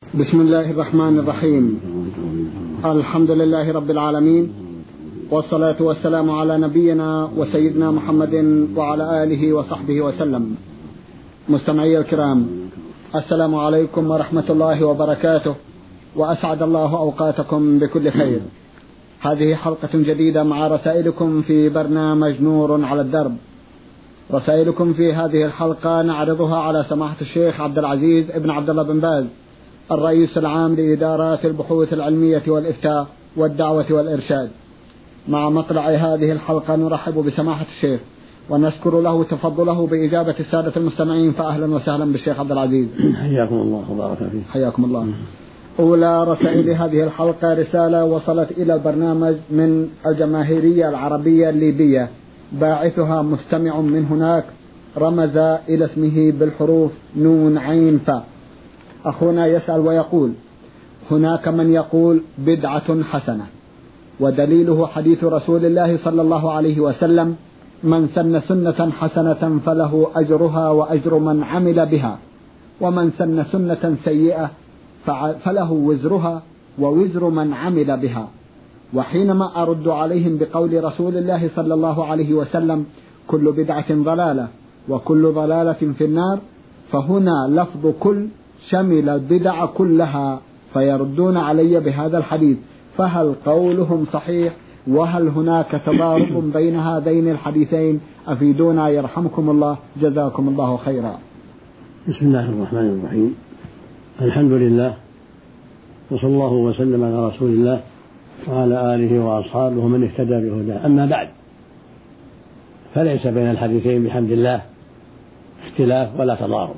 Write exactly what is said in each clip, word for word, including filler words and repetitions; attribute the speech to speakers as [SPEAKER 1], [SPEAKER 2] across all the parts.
[SPEAKER 1] بسم الله الرحمن الرحيم. الحمد لله رب العالمين، والصلاة والسلام على نبينا وسيدنا محمد وعلى آله وصحبه وسلم. مستمعي الكرام، السلام عليكم ورحمة الله وبركاته، وأسعد الله أوقاتكم بكل خير. هذه حلقة جديدة مع رسائلكم في برنامج نور على الدرب. رسائلكم في هذه الحلقة نعرضها على سماحة الشيخ عبد العزيز ابن عبد الله بن باز، الرئيس العام لإدارات البحوث العلمية والإفتاء والدعوة والإرشاد. مع مطلع هذه الحلقة نرحب بسماحة الشيخ ونشكر له تفضله بإجابة السادة المستمعين، فأهلا وسهلا بالشيخ عبد العزيز.
[SPEAKER 2] حياكم الله وبارك فيك.
[SPEAKER 1] حياكم الله. أولى رسائل هذه الحلقة رسالة وصلت إلى البرنامج من الجماهيرية العربية الليبية، باعثها مستمع من هناك رمز إلى اسمه بالحروف نون عين فاء. أخونا يسأل ويقول: هناك من يقول بدعة حسنة، ودليله حديث رسول الله صلى الله عليه وسلم: من سن سنة حسنة فله أجرها وأجر من عمل بها، ومن سن سنة سيئة فله وزرها ووزر من عمل بها. وحينما أرد عليهم بقول رسول الله صلى الله عليه وسلم: كل بدعة ضلالة وكل ضلالة في النار، فهنا لفظ كل شمل البدع كلها، فيردون علي بهذا الحديث، فهل قولهم صحيح؟ وهل هناك تضارب بين هذين الحديثين؟ أفيدونا يرحمكم الله، جزاكم الله خيرا.
[SPEAKER 2] بسم الله الرحمن الرحيم. الحمد لله، وصلى الله وسلم على رسول الله وعلى آله وأصحابه ومن اهتدى بهداه. أما بعد، فليس بين الحديثين بحمد الله اختلاف ولا تضارب،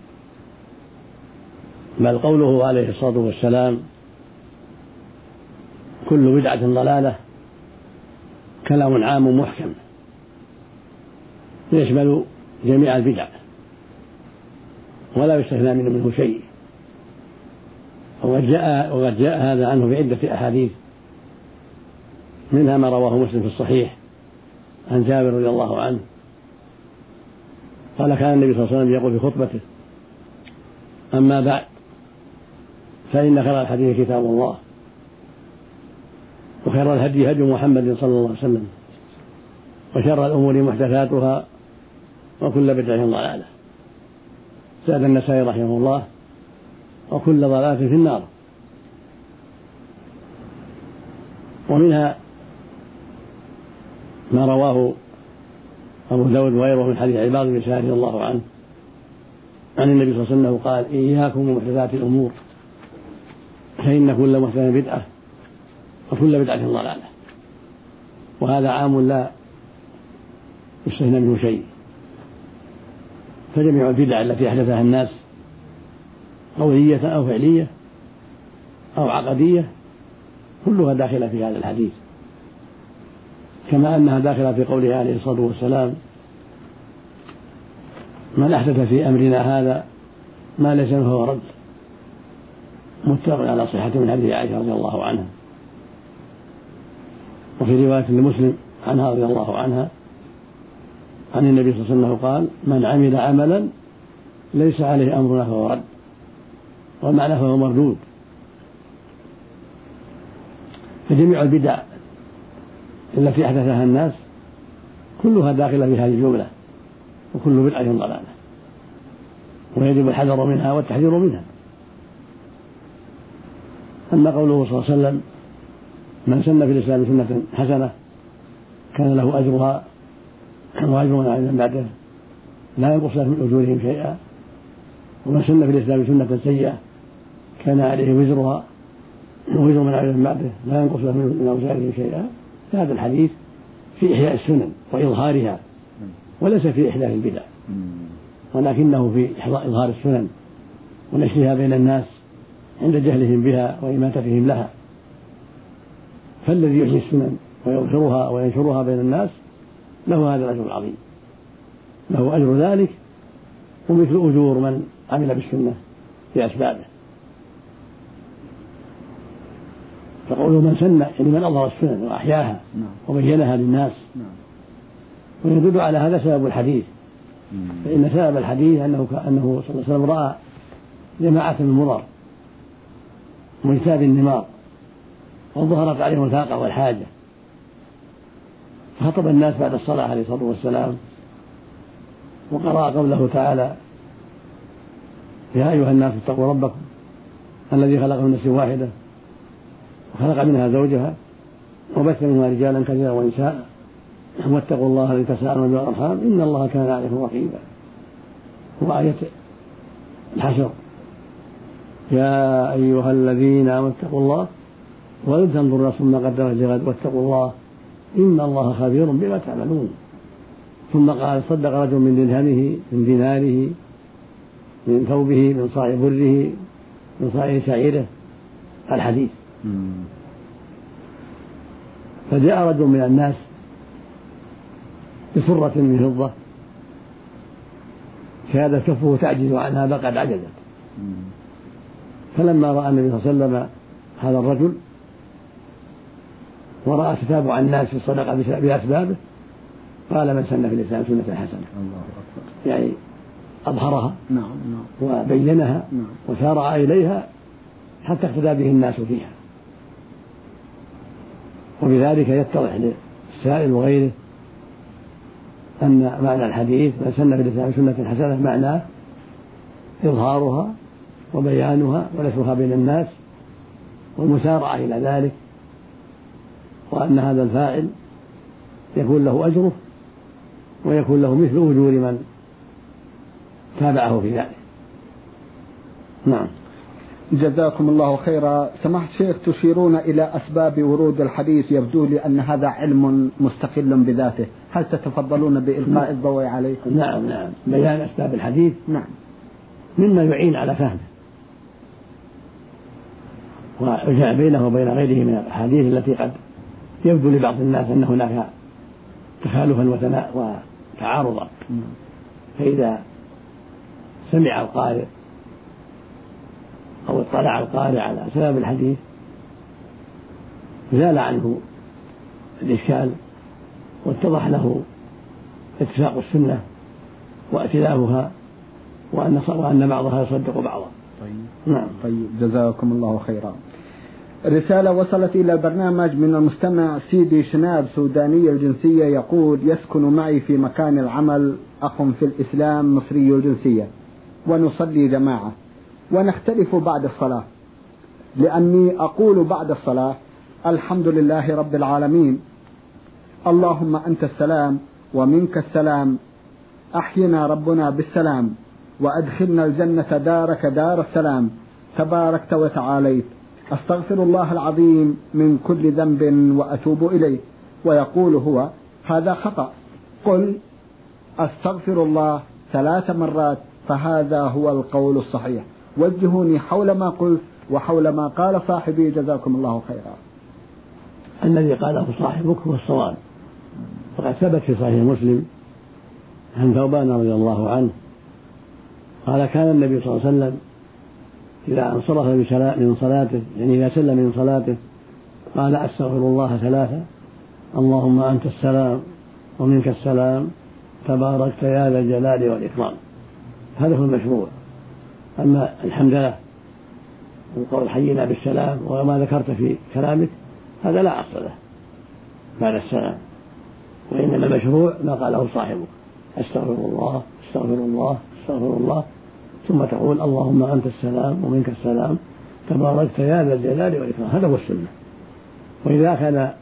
[SPEAKER 2] بل قوله عليه الصلاة والسلام: كل بدعة ضلالة، كلام عام محكم يشمل جميع البدع ولا يستثنى منه شيء. وقد جاء, وقد جاء هذا عنه بعدة أحاديث، منها ما رواه مسلم في الصحيح عن جابر رضي الله عنه قال: كان النبي صلى الله عليه وسلم يقول في خطبته: أما بعد، فإن خير الحديث كتاب الله، وخير الهدي هدي محمد صلى الله عليه وسلم، وشر الأمور محدثاتها، وكل بدعة ضلالة. زاد النسائي رحمه الله: وكل ضلالة في النار. ومنها ما رواه أبو داود وغيره من حديث عباد بن سعد رضي الله عنه عن النبي صلى الله عليه وسلم قال: إياكم ومحدثات الأمور، فإن كل محدثة بدعة وكل بدعة ضلالة. وهذا عام لا يستثنى منه شيء، فجميع البدع التي أحدثها الناس قولية أو فعلية أو عقدية كلها داخلة في هذا الحديث، كما أنها داخلة في قوله عليه الصلاة والسلام: من أحدث في أمرنا هذا ما ليس منه فهو رد. متفق على صحة من حديث عائشة رضي الله عنها. وفي رواية لمسلم عنها رضي الله عنها عن النبي صلى الله عليه وسلم قال: من عمل عملا ليس عليه أمرنا فهو رد، ومعنى فهو مردود. فجميع البدع التي أحدثها الناس كلها داخلة في هذه الجملة، وكل بدعة ضلالة، ويجب الحذر منها والتحذير منها. أما قوله صلى الله عليه وسلم: من سن في الإسلام سنة حسنة كان له أجرها وأجر من عمل بعده لا ينقص من أجورهم شيئا، ومن سن في الإسلام سنة سيئة كان عليه وزرها ووزر من عمل بعده لا ينقص من أوزارهم شيئا. هذا الحديث في إحياء السنن وإظهارها، وليس في إحداث البدع، ولكنه في إظهار السنن ونشرها بين الناس عند جهلهم بها وإماتتهم لها. فالذي يحيي السنن ويظهرها وينشرها بين الناس له هذا الأجر العظيم، له أجر ذلك ومثل أجور من عمل بالسنة بأسبابه. فقوله من سن يعني من أظهر السنن وأحياها وبينها للناس، ويدل على هذا سبب الحديث. فإن سبب الحديث أنه, أنه صلى الله عليه وسلم رأى جماعة من مضر واجتاب النمار، وظهرت عليهم الفاقة والحاجة، فخطب الناس بعد الصلاة عليه الصلاة والسلام وقرأ قوله تعالى: يا أيها الناس اتقوا ربكم الذي خلق من نفس واحدة وخلق منها زوجها وبث منها رجالا كثيرا ونساء واتقوا الله الذي تساءلون به والأرحام إن الله كان عليكم رقيبا. وآية الحشر: يا أيها الذين آمنوا اتقوا الله ولتنظر نفس ما قدمت لغد واتقوا الله إن الله خبير بما تعملون. ثم قال: صدق رجل من درهمه من ديناره من ثوبه من صاع بره من صاع شعيره الحديث. فجاء رجل من الناس بسرة من فضة كادت كفه تعجز عنها فقد عجزت، فلما رأى النبي صلى الله عليه وسلم هذا الرجل ورأى تتابع الناس في الصدقة بأسبابه قال: من سن في الإسلام سنة حسنة. يعني أظهرها وبينها وسارع إليها حتى اقتدى به الناس فيها. وبذلك يتضح للسائل وغيره أن معنى الحديث من سن في الإسلام سنة حسنة معناه إظهارها وبيانها ونشرها بين الناس والمسارعة إلى ذلك، وأن هذا الفاعل يكون له أجره ويكون له مثل أجور من تابعه في ذلك. نعم.
[SPEAKER 1] جزاكم الله خيرا. سماحة الشيخ، تشيرون إلى أسباب ورود الحديث، يبدو لي أن هذا علم مستقل بذاته، هل تتفضلون بإلقاء الضوء عليه؟
[SPEAKER 2] نعم نعم بيان أسباب الحديث نعم مما يعين على فهمه وجاء بينه وبين غيره من الأحاديث التي قد يبدو لبعض الناس أن هناك تخالفا وتعارضا، فإذا سمع القارئ أو اطلع القارئ على سبب الحديث زال عنه الإشكال واتضح له اتفاق السنة وائتلافها وأن وأن بعضها يصدق بعضا.
[SPEAKER 1] طيب. نعم. طيب جزاكم الله خيرا. رسالة وصلت إلى البرنامج من المستمع سيدي شناب سوداني الجنسية، يقول: يسكن معي في مكان العمل أخ في الإسلام مصري الجنسية ونصلي جماعة ونختلف بعد الصلاة، لأني أقول بعد الصلاة: الحمد لله رب العالمين، اللهم أنت السلام ومنك السلام، أحينا ربنا بالسلام وأدخلنا الجنة دارك دار السلام، تباركت وتعاليت، أستغفر الله العظيم من كل ذنب وأتوب إليه. ويقول هو: هذا خطأ، قل أستغفر الله ثلاث مرات فهذا هو القول الصحيح. وجهوني حول ما قلت وحول ما قال صاحبي، جزاكم الله خيرا.
[SPEAKER 2] الذي قاله صاحبك هو الصواب، فقد ثبت في صحيح مسلم عن ثوبان رضي الله عنه قال: كان النبي صلى الله عليه وسلم إذا انصرف من صلاته يعني إذا سلم من صلاته قال: أستغفر الله ثلاثة، اللهم أنت السلام ومنك السلام، تباركت يا ذا الجلال والإكرام. هذا هو المشروع. أما الحمد لله وقول حينا بالسلام وما ذكرت في كلامك هذا لا أصل له بعد السلام، وإنما المشروع ما قاله صاحبه: أستغفر الله أستغفر الله أستغفر الله، ثم تقول: اللهم أنت السلام ومنك السلام، تباركت يا ذا الجلال والإكرام. هذا هو السنة. وإذا كان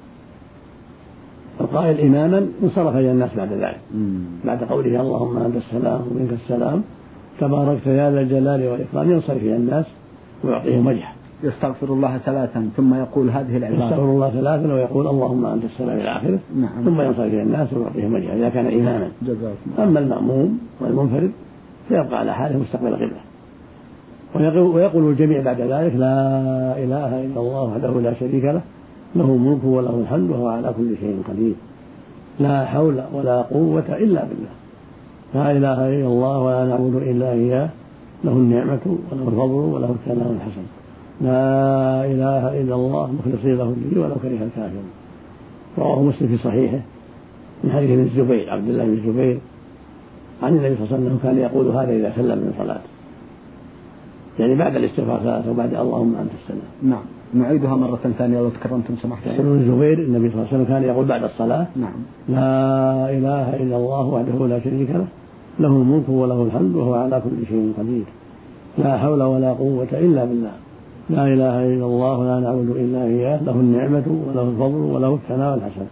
[SPEAKER 2] القائل إماما انصرف إلى الناس بعد ذلك بعد قوله: اللهم أنت السلام ومنك السلام، تباركت يا ذا الجلال والإكرام، ينصرف إلى الناس ويعطيهم وجهه.
[SPEAKER 1] يستغفر الله ثلاثا ثم يقول هذه العبارة:
[SPEAKER 2] يستغفر الله ثلاثا ويقول: اللهم أنت السلام إلى آخره. نعم. ثم ينصرف إلى الناس ويعطيهم وجهه إذا كان إماما. أما المأموم والمنفرد فيبقى على حاله مستقبل القبلة، ويقول الجميع بعد ذلك: لا إله إلا الله وحده لا شريك له، له الملك وله الحمد وهو على كل شيء قدير، لا حول ولا قوة إلا بالله، لا إله إلا الله ولا نعبد إلا إياه، له النعمة وله الفضل وله الثناء الحسن، لا إله إلا الله مخلصين له الدين ولو كره الكافرون. رواه مسلم في صحيحه من حديث ابن الزبير عبد الله بن الزبير عن النبي صلى الله عليه وسلم كان يقول هذا إذا سلم من صلاته. يعني بعد الاستغفار ثلاثة وبعد اللهم أنت السلام.
[SPEAKER 1] نعم. نعيدها مرة ثانية لو تكرمتم سمحت.
[SPEAKER 2] ابن الزبير النبي صلى الله عليه وسلم كان يقول بعد الصلاة
[SPEAKER 1] نعم
[SPEAKER 2] لا إله إلا الله وحده لا شريك له له الملك وله الحمد وهو على كل شيء قدير لا حول ولا قوة إلا بالله لا إله إلا الله لا نعبد إلا إياه له النعمة وله الفضل وله الثناء والحسن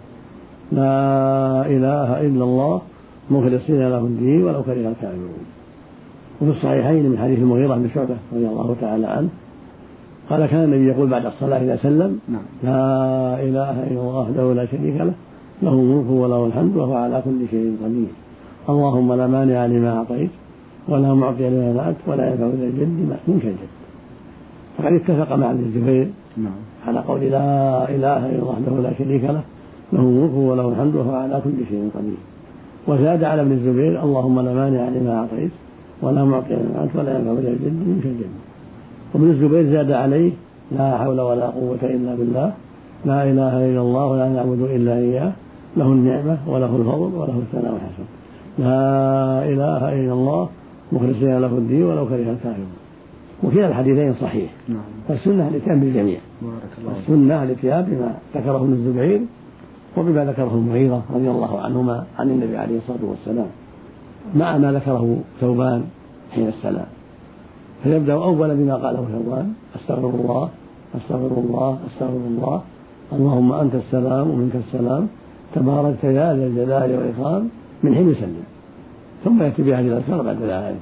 [SPEAKER 2] لا إله إلا الله مخلصين له الدين ولو كره الكافرون. وفي الصحيحين من حديث المغيرة بن شعبة رضي الله تعالى عنه قال كان النبي يقول بعد الصلاة إذا سلم
[SPEAKER 1] نعم.
[SPEAKER 2] لا إله إلا الله وحده لا شريك له له الملك وله الحمد وهو على كل شيء قدير اللهم لا مانع لما أعطيت ولا معطي لما منعت ولا ينفع ذا الجد منك الجد. فقد اتفق مع ابن الزبير
[SPEAKER 1] نعم.
[SPEAKER 2] على قول لا إله إلا الله وحده لا شريك له له الملك وله الحمد وهو على كل شيء قدير. وزاد على ابن الزبير اللهم لا مانع لما أعطيت ولا معطي لما منعت ولا ينفع ذا الجد منك الجد. وابن الزبير زاد عليه لا حول ولا قوة إلا بالله لا إله إلا الله ولا نعبد إلا إياه له النعمة وله الفضل وله الثناء والحسن لا إله إلا الله مخلصين له الدين ولو كره الكافرون. وكلا الحديثين صحيح.
[SPEAKER 1] نعم.
[SPEAKER 2] فالسنة الاتيان بالجميع. السنة الاتيان بما ذكره ابن الزبير وبما ذكره المغيرة رضي الله عنهما عن النبي عليه الصلاة والسلام مع ما ذكره ثوبان حين السلام. فيبدأ أولا بما قاله ثوبان أستغفر الله أستغفر الله أستغفر الله اللهم أنت السلام ومنك السلام تباركت يا ذا الجلال والإكرام من حين يسلم. ثم يأتي بهذه الأذكار بعد ذلك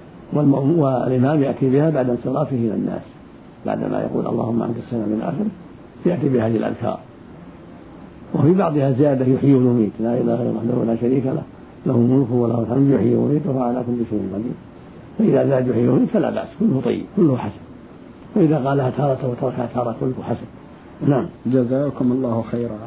[SPEAKER 2] والإمام يأتي بها بعد انصرافه إلى الناس بعدما يقول اللهم أنت السلام من آخر يأتي بهذه الأذكار. وفي بعضها زيادة يحيي ويميت لا إله إلا الله لا شريك له له الملك وله الحمد يحيي ويميت وهو على كل شيء قدير. فإذا زاد يحيي ويميت فلا بأس كله طيب كله حسن. وإذا قالها تارة وتركها تارة كله حسن. نعم.
[SPEAKER 1] جزاكم الله خيرا.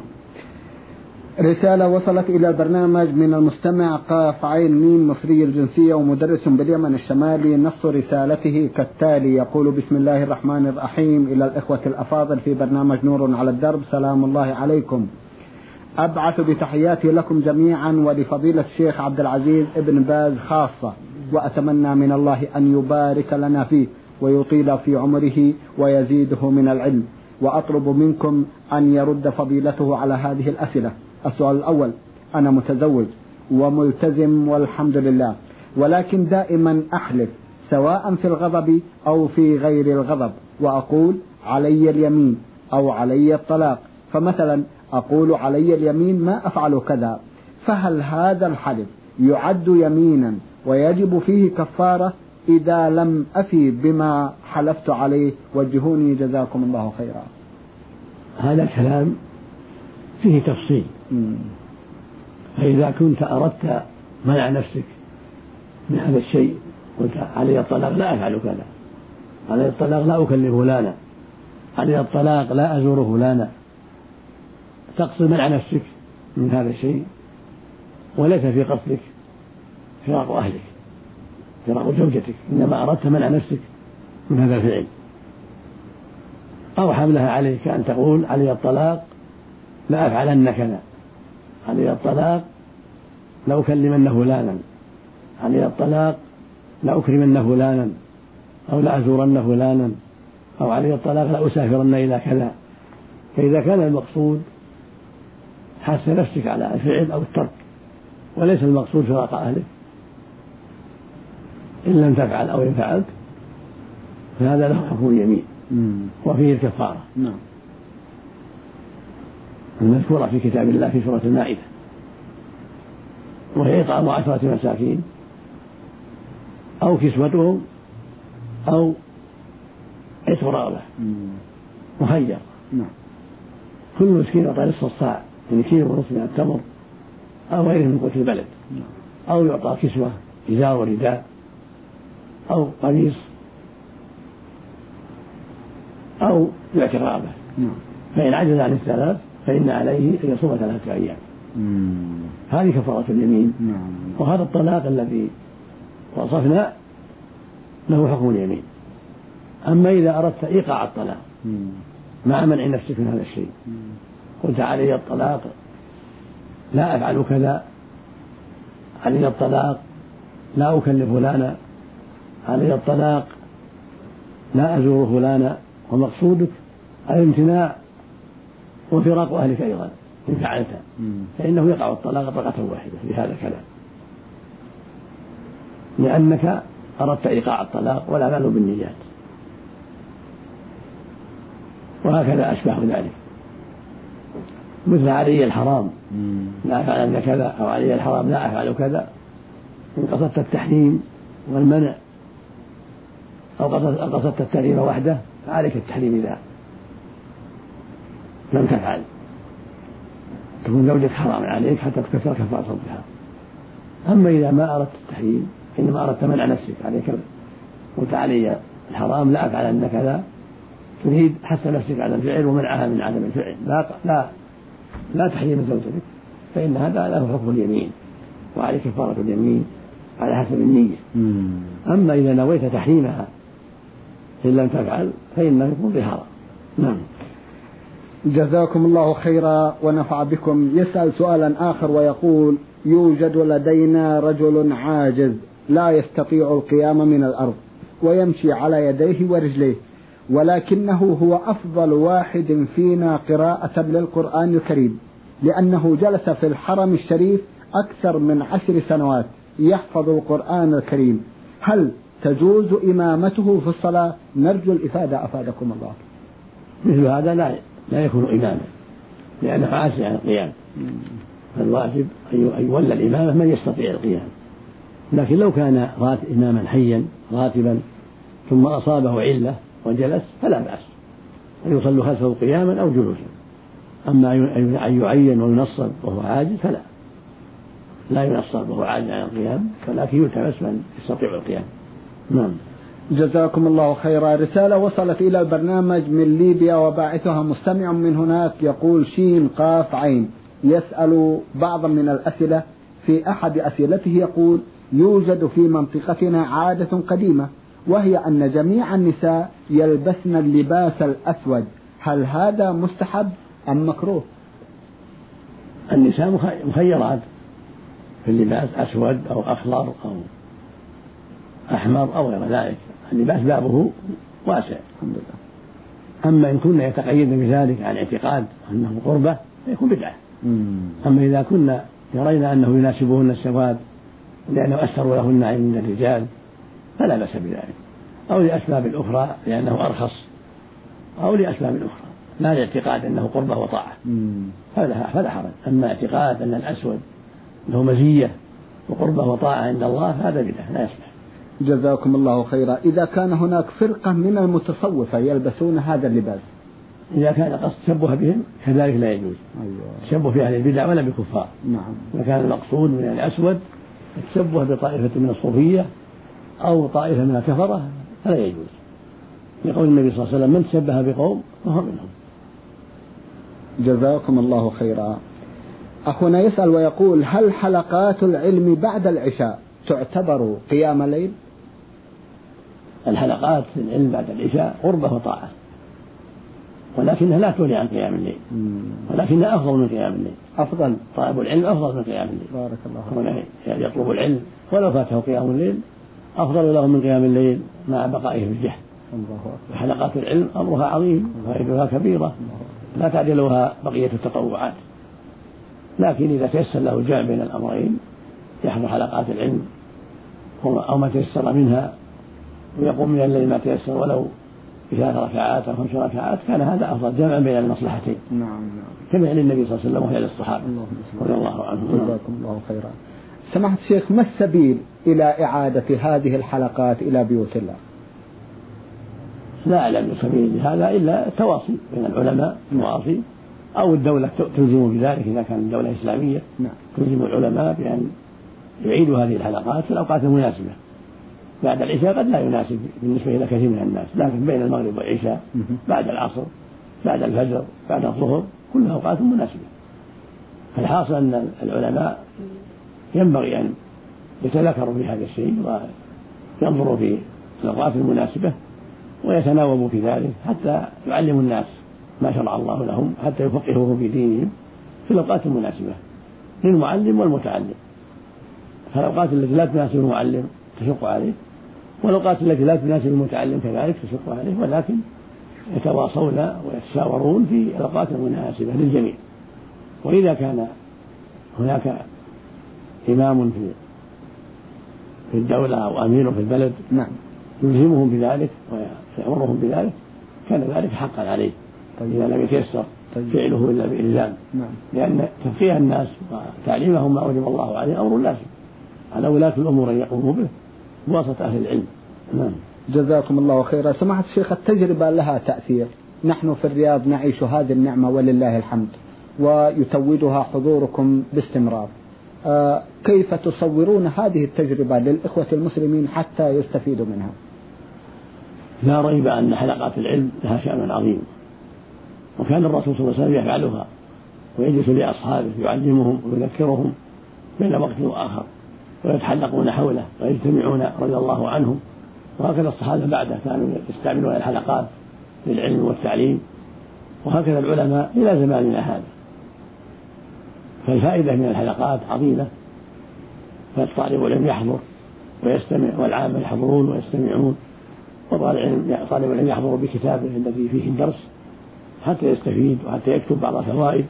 [SPEAKER 1] رسالة وصلت إلى البرنامج من المستمع قاف عين ميم مصري الجنسية ومدرس باليمن الشمالي. نص رسالته كالتالي يقول بسم الله الرحمن الرحيم إلى الإخوة الأفاضل في برنامج نور على الدرب سلام الله عليكم. أبعث بتحياتي لكم جميعا ولفضيلة الشيخ عبد العزيز ابن باز خاصة وأتمنى من الله أن يبارك لنا فيه ويطيل في عمره ويزيده من العلم. وأطلب منكم أن يرد فضيلته على هذه الأسئلة. السؤال الأول أنا متزوج وملتزم والحمد لله ولكن دائما أحلف سواء في الغضب أو في غير الغضب وأقول علي اليمين أو علي الطلاق. فمثلا أقول علي اليمين ما أفعل كذا فهل هذا الحلف يعد يمينا ويجب فيه كفارة إذا لم أفي بما حلفت عليه؟ وجهوني جزاكم الله خيرا.
[SPEAKER 2] هذا الكلام فيه تفصيل. فإذا كنت أردت منع نفسك من هذا الشيء قلت علي الطلاق لا أفعل كذا علي الطلاق لا أكلم فلانا علي الطلاق لا أزور فلانا تقصد منع نفسك من هذا الشيء وليس في قصدك فراق أهلك فراق زوجتك إنما أردت منع نفسك من هذا الفعل أو حملها عليك أن تقول علي الطلاق لا أفعلن كذا علي الطلاق لا أكلمن فلانا علي الطلاق لا أكرمن فلانا أو لا أزورن فلانا أو علي الطلاق لا أسافرن إلى كذا. فإذا كان المقصود حث نفسك على الفعل أو الترك وليس المقصود فراق أهلك إن لم تفعل أو إن فعلت فهذا له حكم اليمين وفيه الكفارة.
[SPEAKER 1] نعم.
[SPEAKER 2] المذكورة في كتاب الله في سورة المائدة وهي إطعام عشرة مساكين أو كسوتهم أو عتق رقبة مخير.
[SPEAKER 1] نعم.
[SPEAKER 2] كل مسكين يعطى نصف الصاع يعني كيلو ونصف من التمر أو غيره من قوت البلد أو يعطى كسوة إزار ورداء أو قميص أو يعتق رقبة. فإن عجز عن الثلاث فإن عليه أن يصوم ثلاثة أيام. هذه كفارة اليمين. وهذا الطلاق الذي وصفنا له حكم اليمين. أما إذا أردت إيقاع الطلاق مع منع نفسك من هذا الشيء قلت علي الطلاق لا أفعل كذا علي الطلاق لا أكلف فلانا علي الطلاق لا أزور فلانا ومقصودك الامتناع وفراق أهلك أيضا إن فعلت، فإنه يقع الطلاق طلقة واحدة بهذا الكلام، لأنك أردت إيقاع الطلاق والأعمال بالنيات. وهكذا أشبه ذلك، مثل علي الحرام لا أفعل كذا، أو علي الحرام لا أفعل كذا، إن قصدت التحريم والمنع أو قصدت التحريم وحده فعليك التحريم إذا لم تفعل، تكون زوجك حرام عليك حتى تكفر كفارة الظهار. أما إذا ما أردت التحريم إنما أردت منع نفسك عليك، قلت علي الحرام لا أفعل أن كذا، تريد حث نفسك على الفعل ومنعها من عدم الفعل، لا لا لا تحريم زوجتك، فإن هذا له حكم اليمين وعليه كفارة اليمين على حسب النية. أما إذا نويت تحريمها إن لم تفعل فإنه يكون ظهارا. نعم.
[SPEAKER 1] جزاكم الله خيرا ونفع بكم. يسأل سؤالا آخر ويقول: يوجد لدينا رجل عاجز لا يستطيع القيام من الأرض ويمشي على يديه ورجليه، ولكنه هو أفضل واحد فينا قراءة للقرآن الكريم، لأنه جلس في الحرم الشريف أكثر من عشر سنوات يحفظ القرآن الكريم، هل تجوز إمامته في الصلاة؟ نرجو الإفادة أفادكم الله.
[SPEAKER 2] مثل هذا لا لا يكون إماما لأنه عاجز عن القيام، فالواجب أن يولى الإمامة من يستطيع القيام. لكن لو كان إماما حيا راتبا ثم أصابه علة وجلس فلا بأس أن يصلوا خلفه قياما أو جلوسا. أما أن يعين وينصب وهو عاجز فلا، لا ينصب وهو عاجز عن القيام، ولكن يلتمس من يستطيع القيام. نعم.
[SPEAKER 1] جزاكم الله خيرا. رسالة وصلت إلى البرنامج من ليبيا وباعثها مستمع من هناك، يقول شين قاف عين، يسأل بعضا من الأسئلة. في أحد أسئلته يقول: يوجد في منطقتنا عادة قديمة، وهي أن جميع النساء يلبسن اللباس الأسود، هل هذا مستحب أم مكروه؟
[SPEAKER 2] النساء مخيرات في اللباس، أسود أو أخضر أو أحمر أو غير ذلك، اللباس بابه واسع الحمد لله. أما إن كنا يتقيدن بذلك عن اعتقاد أنه قربة فيكون بدعة. أما إذا كنا يرين أنه يناسبهن السواد لأنه أثروا لهن عند الرجال فلا بأس بذلك، أو لأسباب أخرى لأنه أرخص، أو لأسباب أخرى لا لاعتقاد أنه قربة وطاعة فلا حرج. أما اعتقاد أن الأسود له مزية وقربة وطاعة عند الله هذا بدعة لا يصلح.
[SPEAKER 1] جزاكم الله خيرا. إذا كان هناك فرقة من المتصوفة يلبسون هذا اللباس،
[SPEAKER 2] إذا كان قصد تشبه بهم كذلك لا يجوز.
[SPEAKER 1] أيوة.
[SPEAKER 2] تشبه في أهل البدع ولا بكفار.
[SPEAKER 1] نعم.
[SPEAKER 2] إذا كان المقصود من الأسود التشبه بطائفة من الصوفية أو طائفة من الكفرة فلا يجوز، لقول النبي صلى الله عليه وسلم: من تشبه بقوم فهو منهم.
[SPEAKER 1] جزاكم الله خيرا. أخونا يسأل ويقول: هل حلقات العلم بعد العشاء تعتبر قيام الليل؟
[SPEAKER 2] الحلقات في العلم بعد العشاء قربة وطاعة، ولكنها لا تغني عن قيام الليل، ولكنها أفضل من قيام الليل.
[SPEAKER 1] أفضل
[SPEAKER 2] طالب العلم أفضل من قيام الليل.
[SPEAKER 1] بارك الله فيك.
[SPEAKER 2] يعني يطلب العلم ولو فاته قيام الليل أفضل له من قيام الليل مع بقائه في الجهل. حلقات العلم أمرها عظيم وفائدتها كبيرة لا تعدلها بقية التطوعات، لكن إذا تيسر له الجمع بين الأمرين يحضر حلقات العلم أو ما تيسر منها ويقوم من الليل ما تيسر ولو ثلاث ركعات أو خمس ركعات كان هذا أفضل جمعا بين المصلحتين.
[SPEAKER 1] نعم نعم.
[SPEAKER 2] كما عن النبي صلى الله عليه وسلم وهي للصحابة رضي الله عنهم.
[SPEAKER 1] جزاكم الله خيرا. سماحة الشيخ، ما السبيل إلى إعادة هذه الحلقات إلى بيوت الله؟
[SPEAKER 2] لا أعلم سبيل هذا إلا التواصي بين العلماء، التواصي أو الدولة تلزم بذلك إذا كانت الدولة إسلامية.
[SPEAKER 1] نعم.
[SPEAKER 2] تلزم العلماء بأن يعيدوا هذه الحلقات في الأوقات المناسبة. بعد العشاء قد لا يناسب بالنسبة إلى كثير من الناس، لكن بين المغرب والعشاء بعد العصر بعد الفجر بعد الظهر كلها أوقات مناسبة. فالحاصل أن العلماء ينبغي أن يتذكروا في هذا الشيء وينظروا في الأوقات المناسبة ويتناوبوا في ذلك حتى يعلموا الناس ما شرع الله لهم، حتى يفقهوهم في دينهم في الأوقات المناسبة للمعلم والمتعلم. فالأوقات التي لا تناسب المعلم تشق عليه، والأوقات التي لا تناسب المتعلم كذلك تشق عليه، ولكن يتواصون ويتشاورون في الأوقات المناسبة للجميع. وإذا كان هناك إمام في في الدولة أو أمير في البلد
[SPEAKER 1] نعم
[SPEAKER 2] يلزمهم بذلك ويأمرهم بذلك كان ذلك حقا عليه إذا لم يتيسر فعله إلا بإلزام.
[SPEAKER 1] نعم.
[SPEAKER 2] لأن تفقيه الناس وتعليمهم ما أوجب الله عليه أمر لازم على ولاة الأمور أن يقوموا به بواسطة أهل العلم. نعم.
[SPEAKER 1] جزاكم الله خيرا. سماحة الشيخ، التجربة لها تأثير، نحن في الرياض نعيش هذه النعمة ولله الحمد ويتوجها حضوركم باستمرار. آه كيف تصورون هذه التجربة للإخوة المسلمين حتى يستفيدوا منها؟
[SPEAKER 2] لا ريب أن حلقات العلم لها شأن عظيم، وكان الرسول صلى الله عليه وسلم يفعلها ويجلس لأصحابه يعلمهم ويذكرهم بين وقت وآخر ويتحلقون حوله ويجتمعون رضي الله عنهم. وهكذا الصحابة بعده كانوا يستعملون الحلقات للعلم والتعليم، وهكذا العلماء إلى زماننا هذا. فالفائدة من الحلقات عظيمة، فالطالب العلم يحضر ويستمع والعامة يحضرون ويستمعون، وطالب العلم يحضر بكتابه الذي فيه الدرس حتى يستفيد وحتى يكتب بعض الفوائد،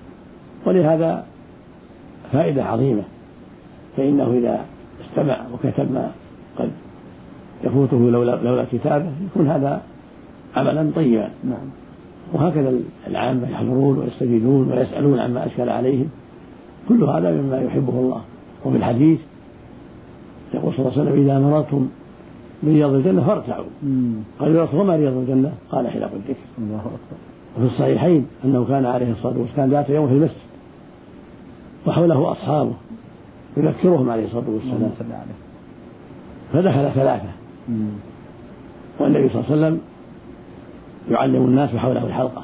[SPEAKER 2] ولهذا فائدة عظيمة. فإنه إذا استمع وكتب ما قد يفوته لولا, لولا كتابه يكون هذا عملا طيبا.
[SPEAKER 1] نعم.
[SPEAKER 2] وهكذا العامة يحضرون ويستفيدون ويسألون عما أشكل عليهم، كل هذا مما يحبه الله. وفي الحديث يقول صلى الله عليه وسلم إذا مررتم برياض الجنة فارتعوا. قال يا رسول الله ما رياض الجنة؟ قال حلق الذكر.
[SPEAKER 1] الله أكبر.
[SPEAKER 2] وفي الصحيحين أنه كان عليه الصلاة والسلام ذات يوم في المسجد وحوله أصحابه يذكرهم عليه الصلاة والسلام، فدخل ثلاثة والنبي صلى الله عليه وسلم يعلم الناس حوله الحلقة،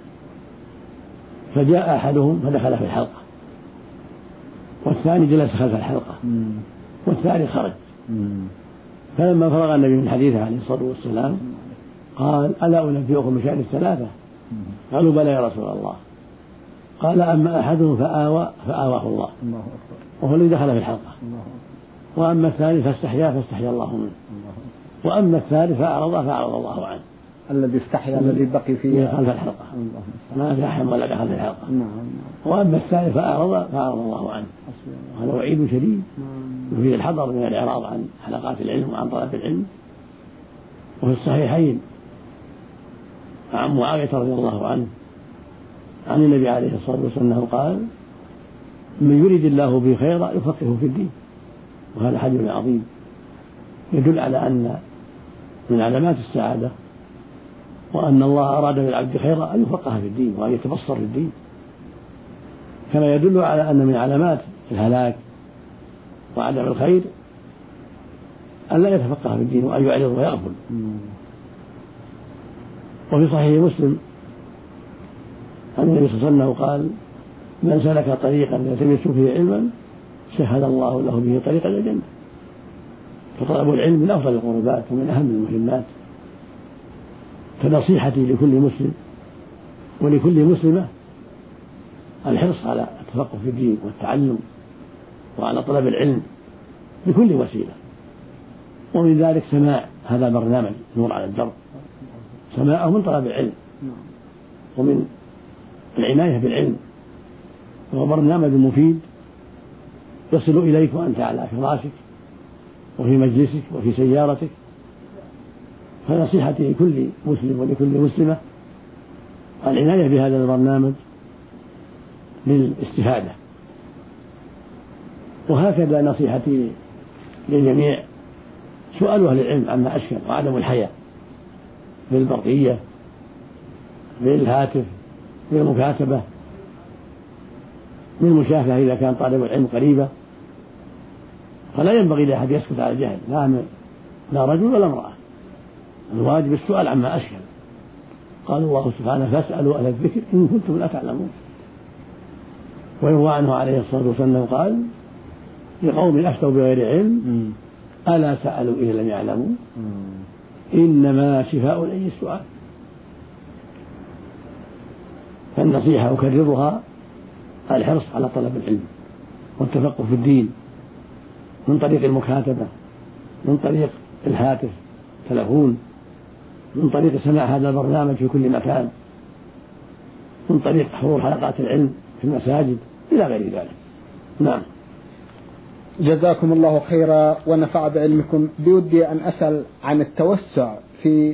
[SPEAKER 2] فجاء أحدهم فدخل في الحلقة، والثاني جلس خلف الحلقة، والثالث خرج. فلما فرغ النبي من حديثه عليه الصلاة والسلام قال ألا أنبئكم بشأن الثلاثة؟ قالوا بلى يا رسول الله. قال أما أحدهم فآوى فآواه الله وهو الذي دخل في الحلقة، وأما الثاني فاستحيا فاستحيا الله منه، وأما الثالث فأعرض فأعرض الله عنه.
[SPEAKER 1] الذي استحيا الذي بقي في
[SPEAKER 2] خلف الحلقة ما زاحم ولا دخل في الحلقة. وأما الثالث فأعرض فأعرض الله عنه. هذا وعيد شديد وفيه الحذر من الإعراض عن حلقات العلم وعن طلب العلم. وفي الصحيحين عن معاوية رضي الله عنه عن النبي عليه الصلاة والسلام قال من يريد الله به خيرا يفقهه في الدين. وهذا حديث عظيم يدل على أن من علامات السعادة وأن الله أراد بالعبد خيرا أن يفقه في الدين وأن يتبصر في الدين، كما يدل على أن من علامات الهلاك وعدم الخير أن لا يتفقه في الدين وأن يعرض ويغفل. وفي صحيح مسلم عن النبي صلى الله عليه وسلم قال من سلك طريقا يلتمس فيه علما سهل الله له به طريقا إلى الجنة. فطلب العلم من أفضل القربات ومن أهم المهمات. فنصيحتي لكل مسلم ولكل مسلمة الحرص على التفقه في الدين والتعلم وعلى طلب العلم بكل وسيلة، ومن ذلك سماع هذا برنامج نور على الدرب، سماعه من طلب العلم ومن العناية بالعلم، وهو برنامج مفيد يصل إليك وأنت على فراشك وفي مجلسك وفي سيارتك. فنصيحتي لكل مسلم ولكل مسلمة العناية بهذا البرنامج للاستفادة. وهكذا نصيحتي للجميع سؤال أهل العلم عما أشكل وعدم الحياء بالبرقية بالهاتف بالمكاتبة بالمشافهة إذا كان طالب العلم قريبا. فلا ينبغي لأحد يسكت على الجهل، لا لا رجل ولا امرأة، الواجب السؤال عما أشكل. قال الله سبحانه فاسألوا أهل الذكر إن كنتم لا تعلمون. ويروى عنه عليه الصلاة والسلام قال لقوم أفتوا بغير علم ألا سألوا إذا لم يعلموا إنما شفاء العي السؤال. فالنصيحة أكررها الحرص على طلب العلم والتفقه في الدين من طريق المكاتبة، من طريق الهاتف تلفون، من طريق سماع هذا البرنامج في كل مكان، من طريق حضور حلقات العلم في المساجد إلى غير ذلك. نعم.
[SPEAKER 1] جزاكم الله خيرا ونفع بعلمكم. بودي أن أسأل عن التوسع في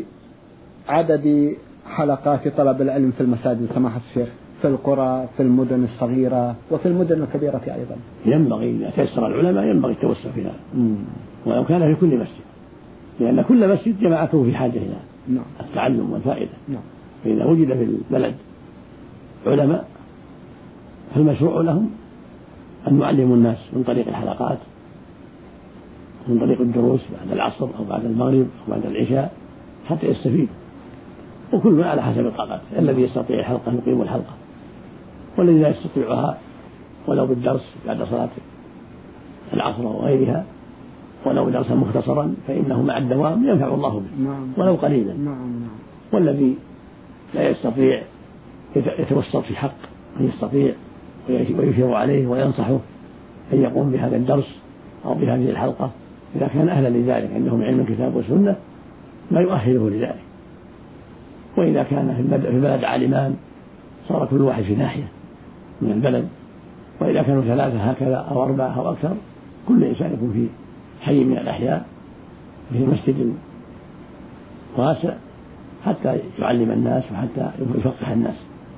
[SPEAKER 1] عدد حلقات طلب العلم في المساجد سماحة الشيخ، في القرى، في المدن الصغيرة وفي المدن الكبيرة أيضا.
[SPEAKER 2] ينبغي إذا تيسر العلماء ينبغي التوسع في هذا، ولو كان في كل مسجد، لأن كل مسجد جماعته في حاجة إلى نعم. التعلم والفائدة.
[SPEAKER 1] نعم.
[SPEAKER 2] فإذا وجد في البلد علماء فالمشروع لهم أن يعلموا الناس من طريق الحلقات، من طريق الدروس بعد العصر أو بعد المغرب أو بعد العشاء حتى يستفيدوا، وكل ما على حسب طاقته. الذي يستطيع الحلقة يقيم الحلقة، والذي لا يستطيعها ولو بالدرس بعد صلاة العصر وغيرها ولو درسا مختصرا فإنه مع الدوام ينفع الله به ولو قليلا. والذي لا يستطيع يتوسط في حق من يستطيع ويشير عليه وينصحه أن يقوم بهذا الدرس أو بهذه الحلقة إذا كان أهلا لذلك، عندهم علم الكتاب والسنة ما يؤهله لذلك. وإذا كان في البلد عالمان صار كل واحد في ناحية من البلد، وإذا كانوا ثلاثة هكذا أو أربعة أو أكثر كل إنسان يكون في حي من الأحياء في مسجد واسع حتى يعلم الناس وحتى يفقه الناس.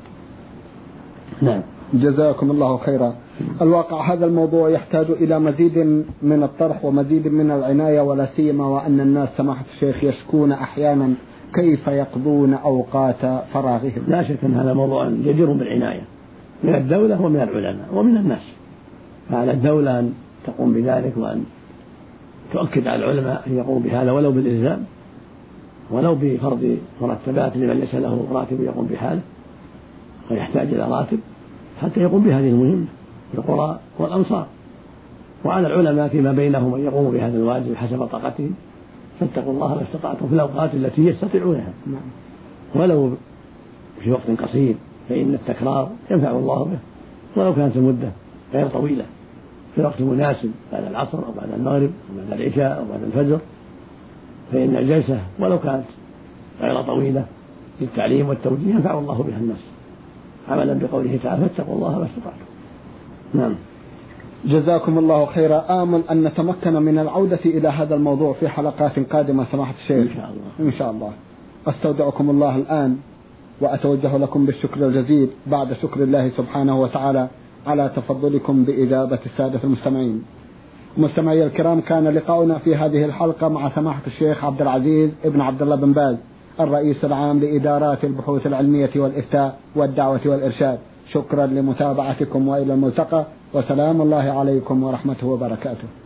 [SPEAKER 2] نعم.
[SPEAKER 1] جزاكم الله خيرا. الواقع هذا الموضوع يحتاج إلى مزيد من الطرح ومزيد من العناية، ولا سيما وأن الناس سماحة الشيخ يشكون أحيانا كيف يقضون أوقات فراغهم.
[SPEAKER 2] لا شك أن هذا موضوع جدير بالعناية من الدولة ومن العلماء ومن الناس. فعلى الدولة أن تقوم بذلك وأن تؤكد على العلماء أن يقوم بهذا ولو بالإلزام ولو بفرض مرتبات لمن ليس له راتب يقوم بحاله ويحتاج إلى راتب حتى يقوم بهذه المهمة في القرى والأمصار. وعلى العلماء فيما بينهم أن يقوموا بهذا الواجب حسب طاقتهم، فاتقوا الله ما استطعتم في الأوقات التي يستطيعونها ولو في وقت قصير، فإن التكرار ينفع الله به ولو كانت المدة غير طويلة، في وقت مناسب بعد العصر أو بعد المغرب أو بعد العشاء أو بعد الفجر، فإن الجلسة ولو كانت غير طويلة للتعليم والتوجيه ينفع الله بها الناس، عملا بقوله تعالى فاتقوا الله ما استطعتم. نعم.
[SPEAKER 1] جزاكم الله خيرا. آمل أن نتمكن من العودة إلى هذا الموضوع في حلقات قادمة سماحة الشيخ.
[SPEAKER 2] إن شاء الله.
[SPEAKER 1] إن شاء الله. أستودعكم الله الآن وأتوجه لكم بالشكر الجزيل بعد شكر الله سبحانه وتعالى على تفضلكم بإجابة السادة المستمعين. مستمعي الكرام، كان لقاؤنا في هذه الحلقة مع سماحة الشيخ عبد العزيز ابن عبد الله بن باز الرئيس العام لإدارات البحوث العلمية والإفتاء والدعوة والإرشاد. شكرا لمتابعتكم وإلى الملتقى، وسلام الله عليكم ورحمته وبركاته.